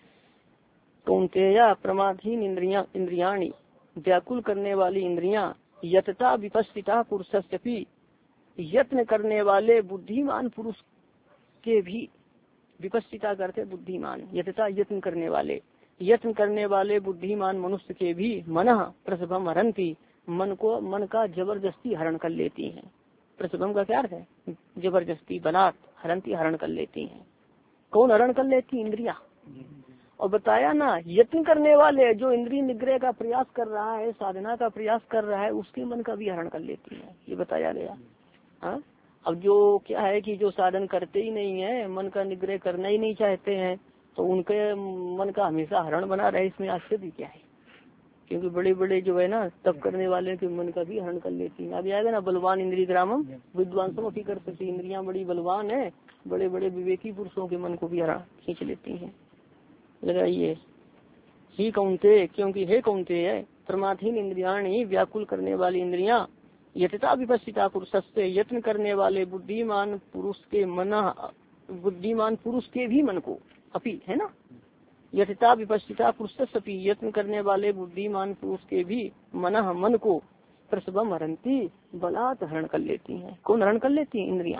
कौन्तेय प्रमाथीन इंद्रिया इंद्रियाणि, व्याकुल करने वाली इंद्रियां, यतता विपस्थिता पुरुषस्यपि, यत्न करने वाले बुद्धिमान पुरुष के भी, विपस्थिता करते बुद्धिमान, यतता यत्न करने वाले, यत्न करने वाले बुद्धिमान मनुष्य के भी मनः प्रसभम हरन्ति, मन को मन का जबरदस्ती हरण कर लेती हैं। प्रसभम का क्या अर्थ है? जबरदस्ती, बलात्, हरन्ति हरण कर लेती हैं। कौन हरण कर लेती? इंद्रिया। और बताया ना, यत्न करने वाले, जो इंद्रिय निग्रह का प्रयास कर रहा है, साधना का प्रयास कर रहा है, उसके मन का भी हरण कर लेती है, ये बताया गया। हाँ, अब जो क्या है कि जो साधन करते ही नहीं है, मन का निग्रह करना ही नहीं चाहते हैं, तो उनके मन का हमेशा हरण बना रहे, इसमें आश्चर्य क्या है? क्योंकि बड़े बड़े जो है ना तप करने वाले के मन का भी हरण कर लेती है। अभी आएगा ना, बलवान इंद्रिय ग्रामम विद्वांसों की कर सकती, इंद्रियां बड़ी बलवान है, बड़े बड़े विवेकी पुरुषों के मन को भी हरण खींच लेती हैं। लगाइए, ही कौनते, क्योंकि हे कौनते है, प्रमाथीन इंद्रियाणी, व्याकुल करने वाली इंद्रियां, यतता विपस्थिता पुरुषस्य, यत्न करने वाले बुद्धिमान पुरुष के मन, बुद्धिमान पुरुष के भी मन को, अपि है ना, यतता विपस्थिता पुरुषस्यपि, यत्न करने वाले बुद्धिमान पुरुष के भी मनः मन को, प्रसभम हरन्ति, बलात् हरण कर लेती हैं। कौन हरण कर लेती है? इंद्रियां।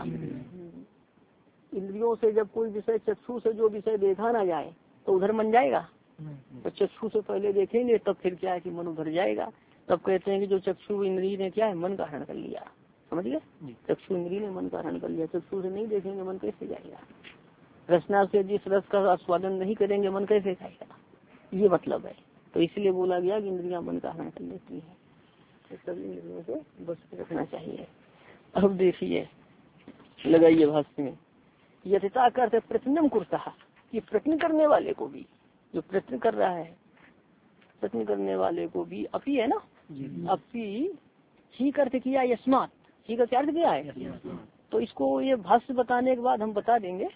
इंद्रियों से जब कोई विषय चक्षु से जो विषय देखा ना जाए तो उधर मन जाएगा, तो चक्षु से पहले देखेंगे तब फिर क्या है कि मन उधर जाएगा। तब कहते हैं कि जो चक्षु इंद्रिय ने क्या है, मन का हरण कर लिया। समझ गए? चक्षु इंद्रिय ने मन का हरण कर लिया। चक्षु से नहीं देखेंगे मन कैसे जाएगा? रसना से जिस रस का आस्वादन नहीं करेंगे मन कैसे खाएगा? ये मतलब है। तो इसलिए बोला गया कि इंद्रियां मन का हरण कर लेती है, तो सभी इंद्रियों से बच के रखना चाहिए। अब देखिए, लगाइए भाष्य में, यथता का अर्थ प्रश्नम कुरता, कि प्रश्न करने वाले को भी, जो प्रश्न कर रहा है, प्रश्न करने वाले को भी, अपी है ना, अपी ही का अर्थ किया यस्मात, ही का क्या अर्थ किया है? तो इसको ये भाष्य बताने के बाद हम बता देंगे,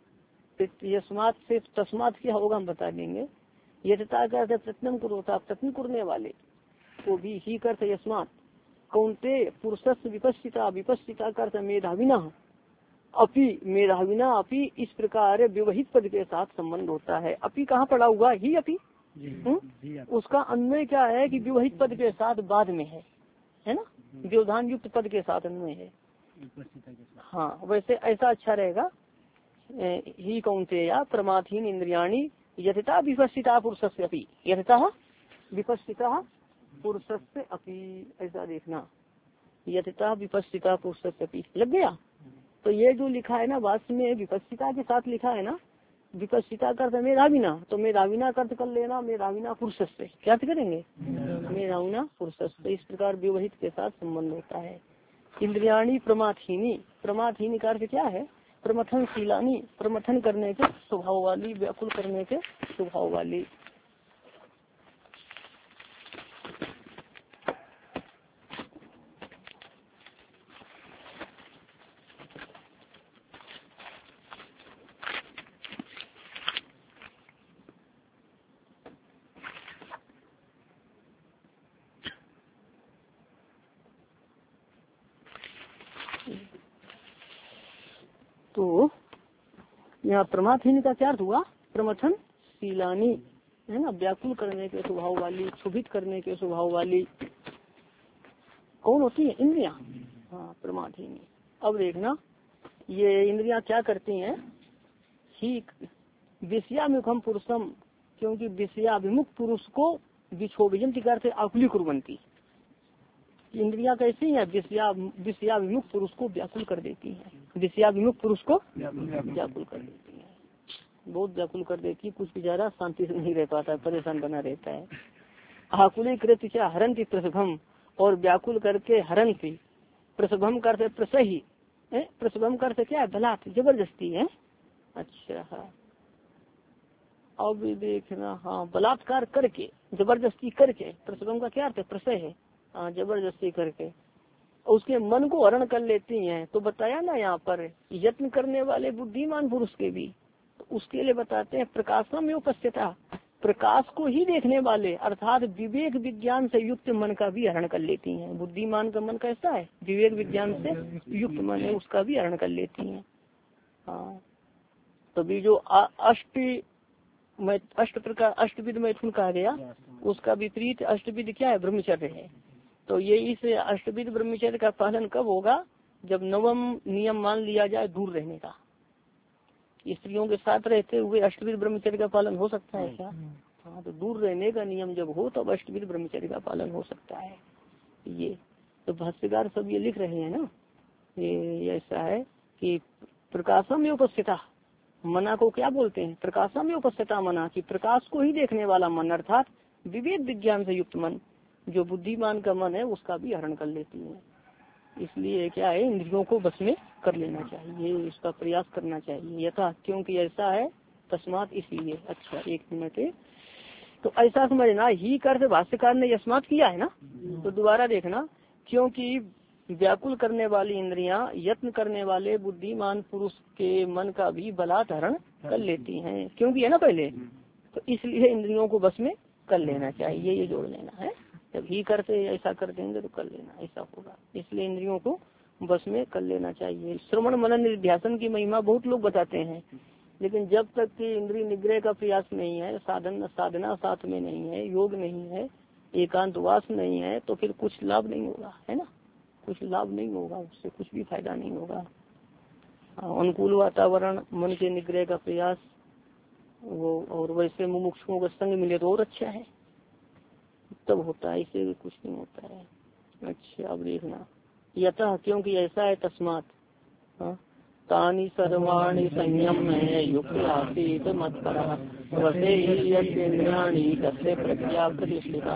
यस्मात से तस्मात क्या होगा हम बता देंगे। यथता का अर्थ प्रश्नम कुरोता, प्रश्न करने वाले को भी, ही का अर्थ यस्मात, कौनते पुरुषस्थ विपस्थिता, विपस्थिता का अर्थ मेधाविना, अपि मेधाविना, अपि इस प्रकार विवहित पद के साथ संबंध होता है। अपि कहाँ पड़ा हुआ? ही अपि, उसका अन्वय क्या है कि विवहित पद के साथ बाद में है, है ना, व्यवधान युक्त पद के साथ अन्वय है। हाँ, वैसे ऐसा अच्छा रहेगा, ही कौन्तेय प्रमाथीन इंद्रियाणि, यथता विपस्थिता पुरुषस्य अपि, यथता विपस्थिता पुरुषस्य अपि, ऐसा देखना, यथता विपस्थिता पुरुषस्य अपि लग गया। तो ये जो लिखा है ना वास्तव में विपस्थिता के साथ लिखा है ना, विपस्थिता का अर्थ मेधाविना, तो मेधाविना का अर्थ कर लेना मेधाविना पुरुषस्य, क्या अर्थ करेंगे? मेधाविना पुरुषस्य। इस प्रकार विवहित के साथ संबंध होता है। इंद्रियाणी प्रमाथीनी, प्रमाथीनी का अर्थ क्या है? प्रमथन शीलानी, प्रमथन करने के स्वभाव वाली, व्याकुल करने के स्वभाव वाली। तो यहाँ प्रमाथीन का क्या अर्थ हुआ? प्रमथन शीलानी, है ना, व्याकुल करने के स्वभाव वाली, क्षुभित करने के स्वभाव वाली कौन होती है? इंद्रियां। हाँ, प्रमाथीनी। अब देखना, ये इंद्रियां क्या करती हैं? ही विषयाभिमुखम पुरुषम, क्योंकि विषयाभिमुख पुरुष को विक्षोभिजन का अर्थ आकुली कुर्वंती, इंद्रियां कैसी हैं, विषया विषयाभिमुख पुरुष को व्याकुल कर देती हैं, विषयाभिमुख पुरुष को व्याकुल कर देती हैं, बहुत व्याकुल कर देती है, कुछ बेचारा शांति से नहीं रह पाता, परेशान बना रहता है। आकुली कृत हरंती प्रसभम, और व्याकुल करके हरंती, प्रसभम करते प्रसही, प्रसभम करते क्या है, बलात्, जबरदस्ती है। अच्छा हाँ, अब देखना, हाँ बलात्कार करके, जबरदस्ती करके, प्रसभम का क्या अर्थ है, प्रसय है, हाँ जबरदस्ती करके उसके मन को हरण कर लेती हैं। तो बताया ना यहाँ पर यत्न करने वाले बुद्धिमान पुरुष के भी, तो उसके लिए बताते हैं प्रकाशम में उपस्थिता, प्रकाश को ही देखने वाले अर्थात विवेक विज्ञान से युक्त मन का भी हरण कर लेती हैं। बुद्धिमान का मन कैसा है, विवेक विज्ञान से युक्त मन है, उसका भी हरण कर लेती हैं। हाँ, तभी जो अष्ट अष्ट प्रकार अष्टविध मैथुन कहा गया, उसका विपरीत अष्टविध क्या है, ब्रह्मचर्य है। तो ये इस अष्टविध ब्रह्मचर्य का पालन कब होगा, जब नवम नियम मान लिया जाए दूर रहने का। स्त्रियों के साथ रहते हुए अष्टविध ब्रह्मचर्य का पालन हो सकता है क्या? हाँ, तो दूर रहने का नियम जब हो तब अष्टविध ब्रह्मचर्य का पालन हो सकता है। ये तो भाष्यकार सब ये लिख रहे हैं ना, ये ऐसा है कि प्रकाशम में उपस्थिता, मना को क्या बोलते हैं, प्रकाशम में उपस्थिता मना, कि प्रकाश को ही देखने वाला मन अर्थात विवेक विज्ञान से युक्त मन, जो बुद्धिमान का मन है उसका भी हरण कर लेती है। इसलिए क्या है, इंद्रियों को बस में कर लेना चाहिए, इसका प्रयास करना चाहिए यथा, क्योंकि ऐसा है तस्मात, इसलिए। अच्छा एक मिनट, तो ऐसा समझना ही करते भाष्यकार ने यस्मात किया है ना, तो दोबारा देखना, क्योंकि व्याकुल करने वाली इंद्रियां यत्न करने वाले बुद्धिमान पुरुष के मन का भी बलात् हरण कर लेती हैं, क्योंकि है ना पहले, तो इसलिए इंद्रियों को बस में कर लेना चाहिए, ये जोड़ लेना है। जब ही करते ऐसा कर देंगे तो कर लेना, ऐसा होगा, इसलिए इंद्रियों को बस में कर लेना चाहिए। श्रवण मनन निध्यासन की महिमा बहुत लोग बताते हैं, लेकिन जब तक कि इंद्रिय निग्रह का प्रयास नहीं है, साधन साधना साथ में नहीं है, योग नहीं है, एकांतवास नहीं है, तो फिर कुछ लाभ नहीं होगा, है ना, कुछ लाभ नहीं होगा, उससे कुछ भी फायदा नहीं होगा। अनुकूल वातावरण, मन के निग्रह का प्रयास, वो और वैसे मुमुक्षुओं का संग मिले तो और अच्छा है, तब होता है, इससे कुछ नहीं होता है। अच्छा अब देखना, यतः क्योंकि ऐसा है, तस्मात तानि सर्वाणि संयम में युक्त आसीत मत्परः वसे हि यद्येन्द्रियाणि तस्य प्रज्ञा प्रतिष्ठिता।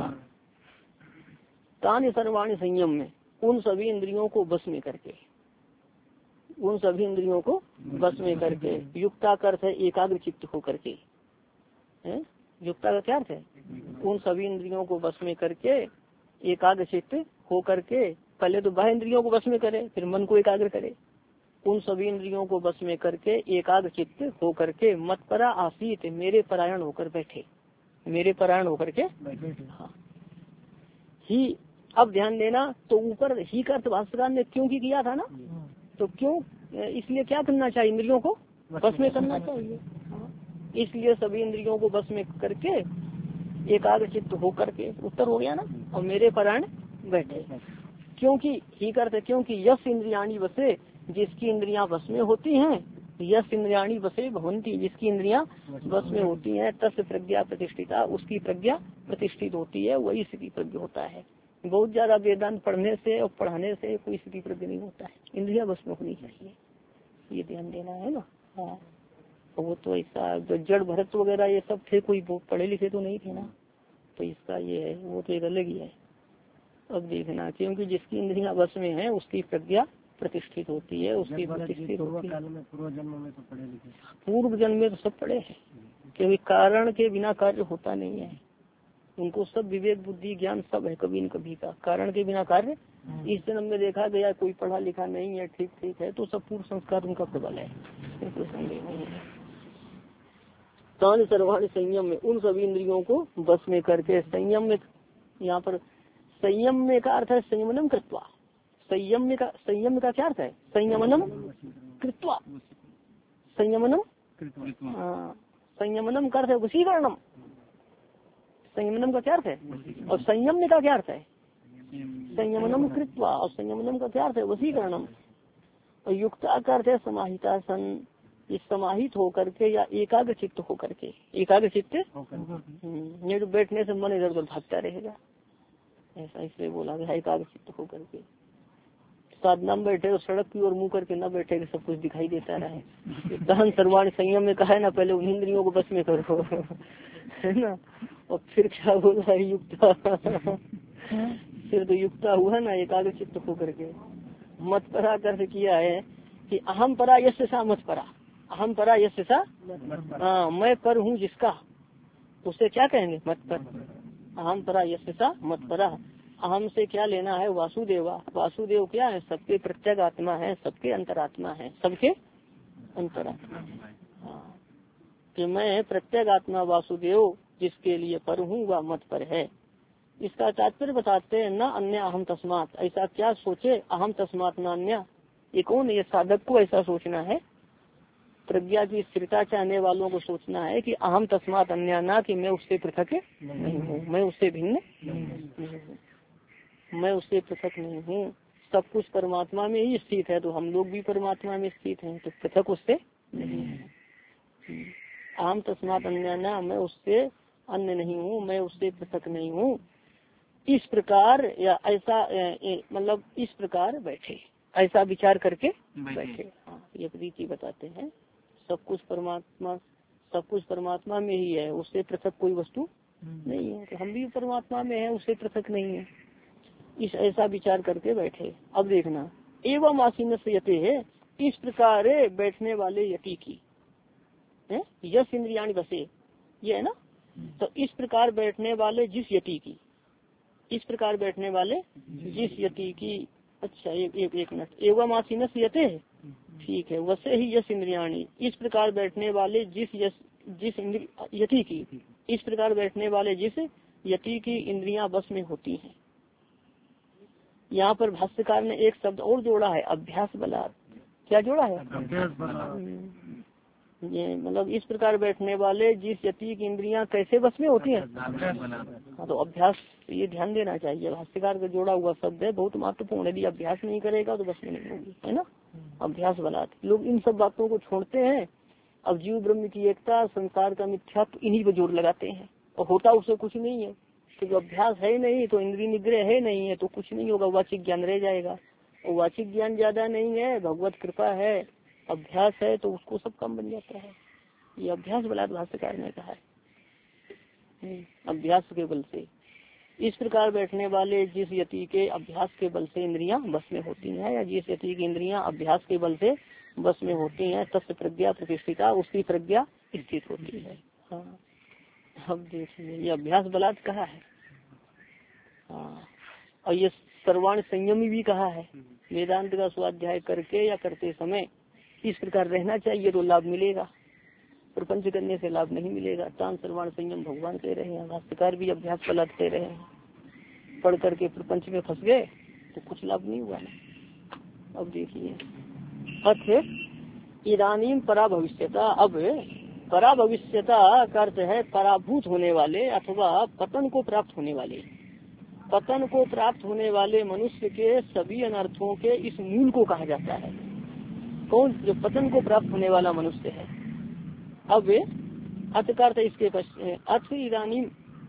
तानि सर्वाणि संयम में, उन सभी इंद्रियों को बस में करके, उन सभी इंद्रियों को बस में करके, युक्ता का अर्थ है एकाग्र चित्त होकर के, है युक्ता का क्या अर्थ है, उन सभी इंद्रियों को बस में करके एकाग्र चित्त हो करके, पहले तो बाह्य इंद्रियों को बस में करे फिर मन को एकाग्र करे, उन सभी इंद्रियों को बस में करके एकाग्र चित्त हो करके मत्परा आसीत, मेरे परायण होकर बैठे, मेरे परायण होकर के, हाँ ही। अब ध्यान देना, तो ऊपर ही का अर्थ भाष्यकार ने क्यों की किया था ना, तो क्यों, इसलिए क्या करना चाहिए, इंद्रियों को बस में करना चाहिए, इसलिए सभी इंद्रियों को बस में करके एकाग्र चित्त हो करके, उत्तर हो गया ना, और मेरे परायण बैठे। क्योंकि ही करते, क्योंकि यश इंद्रियाणी बसे, जिसकी इंद्रियां बस में होती हैं, यश इंद्रियाणी बसे भवंती, जिसकी इंद्रियां बस में होती हैं, तस्य प्रज्ञा प्रतिष्ठिता, उसकी प्रज्ञा प्रतिष्ठित होती है, वही स्थिति प्रज्ञ होता है। बहुत ज्यादा वेदांत पढ़ने से और पढ़ाने से कोई स्थिति प्रज्ञ नहीं होता है, इंद्रिया बस में होनी चाहिए, ये ध्यान देना है ना। हाँ, वो तो ऐसा जो जड़ भरत वगैरह ये सब थे, कोई पढ़े लिखे तो नहीं थे ना, तो इसका ये है, वो तो एक अलग ही है। अब देखना, क्योंकि जिसकी इंद्रियां बस में है उसकी प्रज्ञा प्रतिष्ठित होती है, उसकी प्रतिष्ठित होती है। पूर्व जन्म में तो पढ़े लिखे, पूर्व जन्म में तो सब पढ़े हैं, क्योंकि कारण के बिना कार्य होता नहीं है, उनको सब विवेक बुद्धि ज्ञान सब है, कभी न कभी का, कारण के बिना कार्य। इस जन्म में देखा गया कोई पढ़ा लिखा नहीं है, ठीक ठीक है, तो सब पूर्व संस्कार उनका प्रबल है, कोई संदेह नहीं है। तानि सर्वाणि संयम में, उन सभी इंद्रियों को बस में करके, संयम में यहाँ पर संयम में का अर्थ है संयमनम कृत्वा, संयम का संयम का क्या अर्थ है, संयमनम कृत्वा, संयमनम संयमनम का अर्थ है वशीकरणम, संयमनम का क्या अर्थ है, और संयम का क्या अर्थ है, संयमनम कृत्वा, और संयमनम का क्या अर्थ है वशीकरणम, और युक्ता का अर्थ है समाहिता सन, ये समाहित होकर के या एकाग्र चित्त होकर के, एकाग्र चित्त ये तो बैठने से मन इधर उधर भागता रहेगा, ऐसा इसलिए बोला गया एकाग्र चित्त होकर के। साधना में बैठे तो सड़क की ओर मुंह करके न बैठे कि सब कुछ दिखाई देता रहे। दहन सर्वाण संयम में कहा है ना, पहले उन इंद्रियों को बस में करो है ना, और फिर क्या बोला है युक्ता फिर तो युक्ता हुआ ना एकाग्र चित्त होकर के। मत परा कर किया है कि अहम परा यस्य सा मत परा, अहम परा यस्य सा, हाँ मैं पर हूँ जिसका, उसे क्या कहेंगे मत पर। अहम परा यस्य सा मत परा, अहम से क्या लेना है वासुदेवा, वासुदेव क्या है सबके प्रत्येक आत्मा है, सबके अंतरात्मा है, सबके अंतरात्मा है। हाँ कि मैं प्रत्येक आत्मा वासुदेव जिसके लिए पर हूँ वह मत पर है। इसका तात्पर्य बताते हैं न अन्य अहम तस्मात, ऐसा क्या सोचे अहम तस्मात न अन्य, ये कौन, ये साधक को ऐसा सोचना है, प्रज्ञा की स्थिरता चाहने वालों को सोचना है कि अहम तस्मात अन्य, ना कि मैं उससे पृथक नहीं हूँ, मैं उससे भिन्न नहीं हूँ, मैं उससे पृथक नहीं हूँ, सब कुछ परमात्मा में ही स्थित है, तो हम लोग भी परमात्मा में स्थित हैं, तो पृथक उससे नहीं है। अहम तस्मात अन्य ना, मैं उससे अन्य नहीं हूँ, मैं उससे पृथक नहीं हूँ। इस प्रकार या ऐसा मतलब इस प्रकार बैठे, ऐसा विचार करके बैठे। हाँ ये रीति बताते हैं, सब कुछ परमात्मा, सब कुछ परमात्मा में ही है, उससे पृथक कोई वस्तु नहीं है, तो हम भी परमात्मा में है, उससे पृथक नहीं है, इस ऐसा विचार करके बैठे। अब देखना एवं आसीन से यते है, इस प्रकार बैठने वाले यति की है, यश इंद्रियाणि बसे, ये है ना, तो इस प्रकार बैठने वाले जिस यति की, इस प्रकार बैठने वाले जिस यति की, अच्छा एक एक, एक मिनट, एवं आसीन से यते है, ठीक है, वैसे ही यश इंद्रियाणि, इस प्रकार बैठने वाले जिस यश जिस यति की, इस प्रकार बैठने वाले जिस यति की इंद्रियां बस में होती हैं। यहाँ पर भाष्यकार ने एक शब्द और जोड़ा है, अभ्यास बलात्। क्या जोड़ा है? अभ्यास बलात्। ये मतलब इस प्रकार बैठने वाले जिस यति की इंद्रियां कैसे बस में होती हैं, हाँ तो अभ्यास, ये ध्यान देना चाहिए, भाष्यकार का जोड़ा हुआ शब्द है, बहुत महत्वपूर्ण, यदि अभ्यास नहीं करेगा तो बस में नहीं होगी, है ना। अभ्यास बलात् लोग इन सब बातों को छोड़ते हैं, अब जीव ब्रह्म की एकता, संसार का मिथ्यात्व, इन्हीं पर जोर लगाते हैं, और होता उससे कुछ नहीं है, तो अभ्यास है नहीं, तो इंद्रिय निग्रह है नहीं है, तो कुछ नहीं होगा, वाचिक ज्ञान रह जाएगा, और वाचिक ज्ञान ज्यादा नहीं है, भगवत कृपा है, अभ्यास है, तो उसको सब कम बन जाता है। ये अभ्यास बलात् भाष्यकार ने कहा है, अभ्यास के बल से। इस प्रकार बैठने वाले जिस यति के अभ्यास के बल से इंद्रियां बस में होती हैं, या जिस यति की इंद्रियां अभ्यास के बल से बस में होती हैं, तस्य प्रज्ञा प्रतिष्ठिता, उसकी प्रज्ञा स्थित होती है। हाँ अब देखिए ये अभ्यास बलात् कहा है, हाँ, और ये सर्वाण संयमी भी कहा है, वेदांत का स्वाध्याय करके या करते समय इस प्रकार रहना चाहिए तो लाभ मिलेगा, प्रपंच करने से लाभ नहीं मिलेगा। तान सर्वाण संयम भगवान कह रहे हैं, भाष्यकार भी अभ्यास बलात् कह रहे हैं, पढ़ करके प्रपंच में फंस गए तो कुछ लाभ नहीं हुआ ना। अब देखिए अथ इदानीम परा भविष्यता, अब परा भविष्यता का अर्थ है पराभूत होने वाले अथवा पतन को प्राप्त होने वाले, पतन को प्राप्त होने वाले मनुष्य के सभी अनर्थों के इस मूल को कहा जाता है। कौन? जो पतन को प्राप्त होने वाला मनुष्य है। अब अथ का अर्थ इसके अथ इदानीम,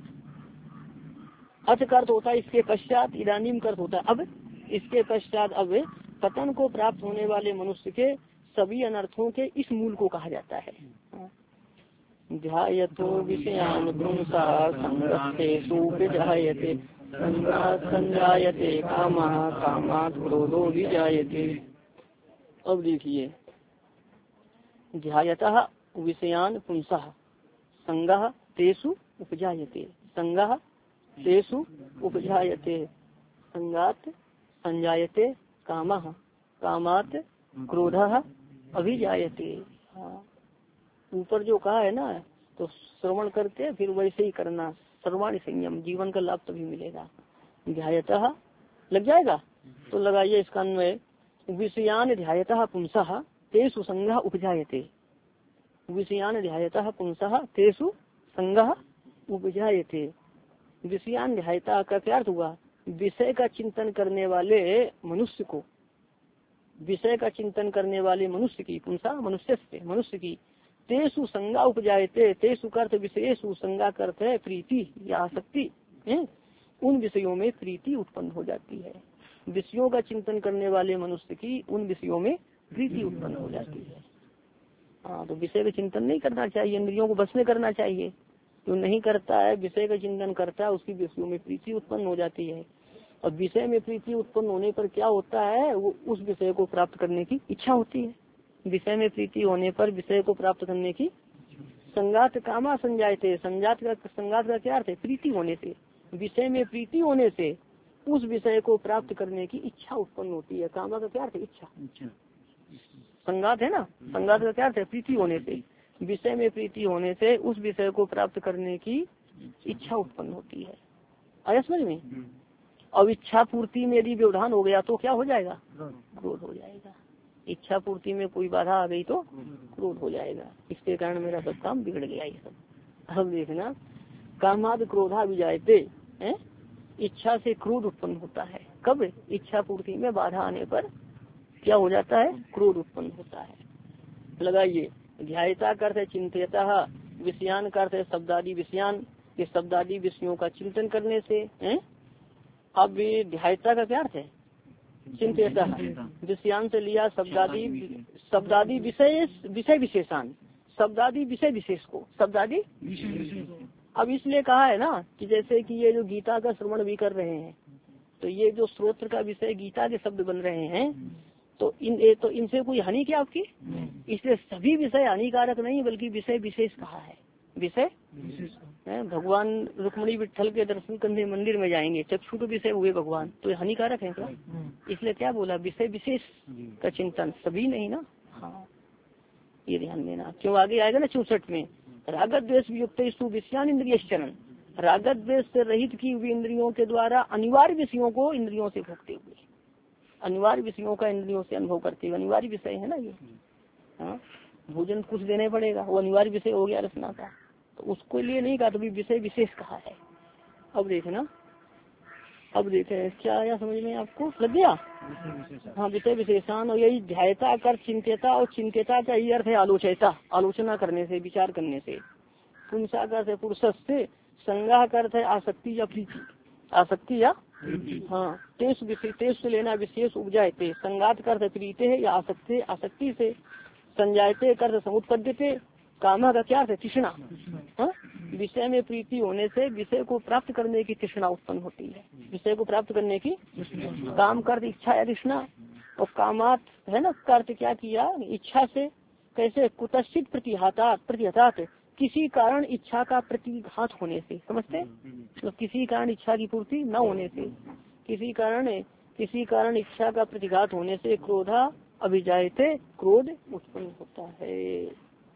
अथ का अर्थ होता है इसके पश्चात, इदानीम का अर्थ होता है अब, इसके पश्चात अब पतन को प्राप्त होने वाले मनुष्य के सभी अनर्थों के इस मूल को कहा जाता है। ध्यायतो विषयान् पुंसः संगस्तेषु विजायते, संगात् संजायते कामः, कामात् क्रोधो विजायते। अब देखिए ध्यायतः विषयान् पुंसः संगः तेषु उपजायते, संगः तेषु उपजायते, संगात् संजायते कामः, कामात् क्रोधः अभिजायते। हाँ ऊपर जो कहा है ना, तो श्रवण करके फिर वैसे ही करना, सर्वाणी संयम, जीवन का लाभ तभी मिलेगा। ध्यायतः लग जाएगा तो लगाइए इसका अन्वय, विषयान ध्यायतः पुंसः तेषु संगः उपजायते, विषयान ध्यायतः पुंसः तेषु संगः उपजायते। विषयान ध्यायता का क्या अर्थ हुआ? विषय का चिंतन करने वाले मनुष्य को, विषय का चिंतन करने वाले मनुष्य की, कौन सा मनुष्य से मनुष्य की, तेसु संगा उपजायते, तेसु कर्त विषयेषु, संगा करत है प्रीति या आसक्ति है, उन विषयों में प्रीति उत्पन्न हो जाती है। विषयों का चिंतन करने वाले मनुष्य की उन विषयों में प्रीति उत्पन्न हो जाती है। हाँ, तो विषय का चिंतन नहीं करना चाहिए, इंद्रियों को बस में करना चाहिए। जो नहीं करता है, विषय का चिंतन करता है, उसकी विषयों में प्रीति उत्पन्न हो जाती है। और विषय में प्रीति उत्पन्न होने पर क्या होता है, वो उस विषय को प्राप्त करने की इच्छा होती है। विषय में प्रीति होने पर विषय को प्राप्त करने की, संगात कामा संजायते, संजात का संगात का क्या अर्थ है, प्रीति होने से, विषय में प्रीति होने से उस विषय को प्राप्त करने की इच्छा उत्पन्न होती है। कामा का क्या अर्थ है, इच्छा। संगात है ना, संगात का क्या अर्थ है, प्रीति होने से, विषय में प्रीति होने से उस विषय को प्राप्त करने की इच्छा उत्पन्न होती है। आया समझ में। अब इच्छा पूर्ति में यदि व्यवधान हो गया तो क्या हो जाएगा, क्रोध हो जाएगा। इच्छा पूर्ति में कोई बाधा आ गई तो क्रोध हो जाएगा। इसके कारण मेरा सब काम बिगड़ गया ये सब। अब देखना, कामाद क्रोधा विजायते, इच्छा से क्रोध उत्पन्न होता है। कब, इच्छा पूर्ति में बाधा आने पर क्या हो जाता है, क्रोध उत्पन्न होता है। लगाइए, ध्यायता करते चिंतयता, विषयान करते शब्दादि विषयान, ये शब्दादि विषयों का चिंतन करने से है। अब ध्यायता का क्या अर्थ है, चिंतयता, विषयान से लिया शब्दादि, शब्दादि विषय विषय विशेषान, शब्दादि विषय विशेष को, शब्दादि। अब इसलिए कहा है ना कि जैसे कि ये जो गीता का श्रवण भी कर रहे हैं, तो ये जो स्रोत्र का विषय गीता के शब्द बन रहे हैं, तो इन ए, तो इनसे कोई हानि क्या आपकी, इसलिए सभी विषय हानिकारक नहीं बल्कि विषय विशेष कहा है। विषय भगवान रुक्मणी विट्ठल के दर्शन करने मंदिर में जाएंगे, चक्षु के विषय हुए भगवान, तो ये हानिकारक है क्या, इसलिए क्या बोला, विषय विशेष का चिंतन, सभी नहीं ना। हाँ, ये ध्यान देना। क्यों आगे आएगा ना चौसठ में, रागत द्वेष युक्त विषयान इंद्रिय चरण, रागत द्वेष से रहित की हुई इंद्रियों के द्वारा अनिवार्य विषयों को इंद्रियों से भोगते हुए, अनिवार्य विषयों का इंद्रियों से अनुभव करते हुए, अनिवार्य विषय है ना ये। हाँ, भोजन कुछ देने पड़ेगा, वो अनिवार्य विषय हो गया रसना का, तो उसको लिए नहीं कहा, तो भी विषय विशेष कहा है। अब देखना, अब देखे क्या आया समझ में आपको, लग गया। हाँ, विषय विशेषण, और यही ध्यायता कर चिंतता, और चिंतता का ये अर्थ है आलोचयता, आलोचना करने से, विचार करने से। पुंसा का अर्थ है पुरुष से, संज्ञा का अर्थ है आसक्ति या प्रीति, आसक्ति या हाँ, तेज विषय, तेज से लेना विशेष उपजायते, संगात का अर्थ प्रीते है या आसक्ति, आसक्ति से, संजायते का अर्थ समुत्पद्यते, कामा का क्या अर्थ है तृष्णा, हाँ, विषय में प्रीति होने से विषय को प्राप्त करने की तृष्णा उत्पन्न होती है, विषय को प्राप्त करने की, काम कर इच्छा या तृष्णा, और कामात है ना, अर्थ क्या किया, इच्छा से, कैसे, कुतश्चित प्रतिहतात, प्रतिहतात किसी कारण इच्छा का प्रतिघात होने से, समझते, तो किसी कारण इच्छा की पूर्ति न होने से, किसी कारण किसी कारण इच्छा का प्रतिघात होने से क्रोधा अभिजायते, क्रोध उत्पन्न होता है।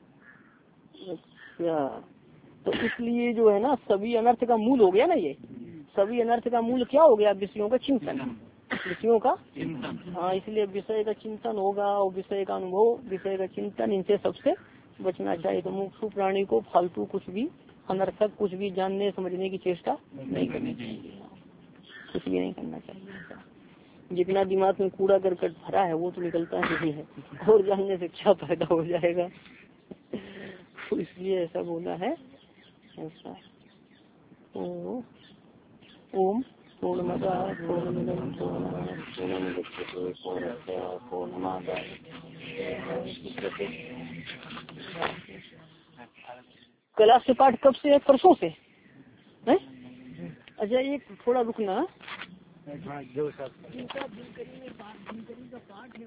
अच्छा, तो इसलिए जो है ना, सभी अनर्थ का मूल हो गया ना, ये सभी अनर्थ का मूल क्या हो गया, विषयों का चिंतन, विषयों का, हाँ, इसलिए विषय का चिंतन होगा, और विषय का अनुभव, विषय का चिंतन, इनसे सबसे बचना चाहिए। तो मुमुक्षु प्राणी को फालतू कुछ भी, अनर्थक कुछ भी जानने समझने की चेष्टा नहीं करनी चाहिए, कुछ भी नहीं करना चाहिए। जितना दिमाग में कूड़ा करकट भरा है वो तो निकलता नहीं है, और जानने से क्या फायदा हो जाएगा। तो इसलिए ऐसा बोला है, ऐसा। ओ, ओम पूर्णमदा पूर्णमिदं पूर्णात् पूर्णमुदच्यते पूर्णस्य पूर्णमादाय क्लास से पाठ कब से है, परसों से है। अच्छा, एक थोड़ा रुकना, पाठ है।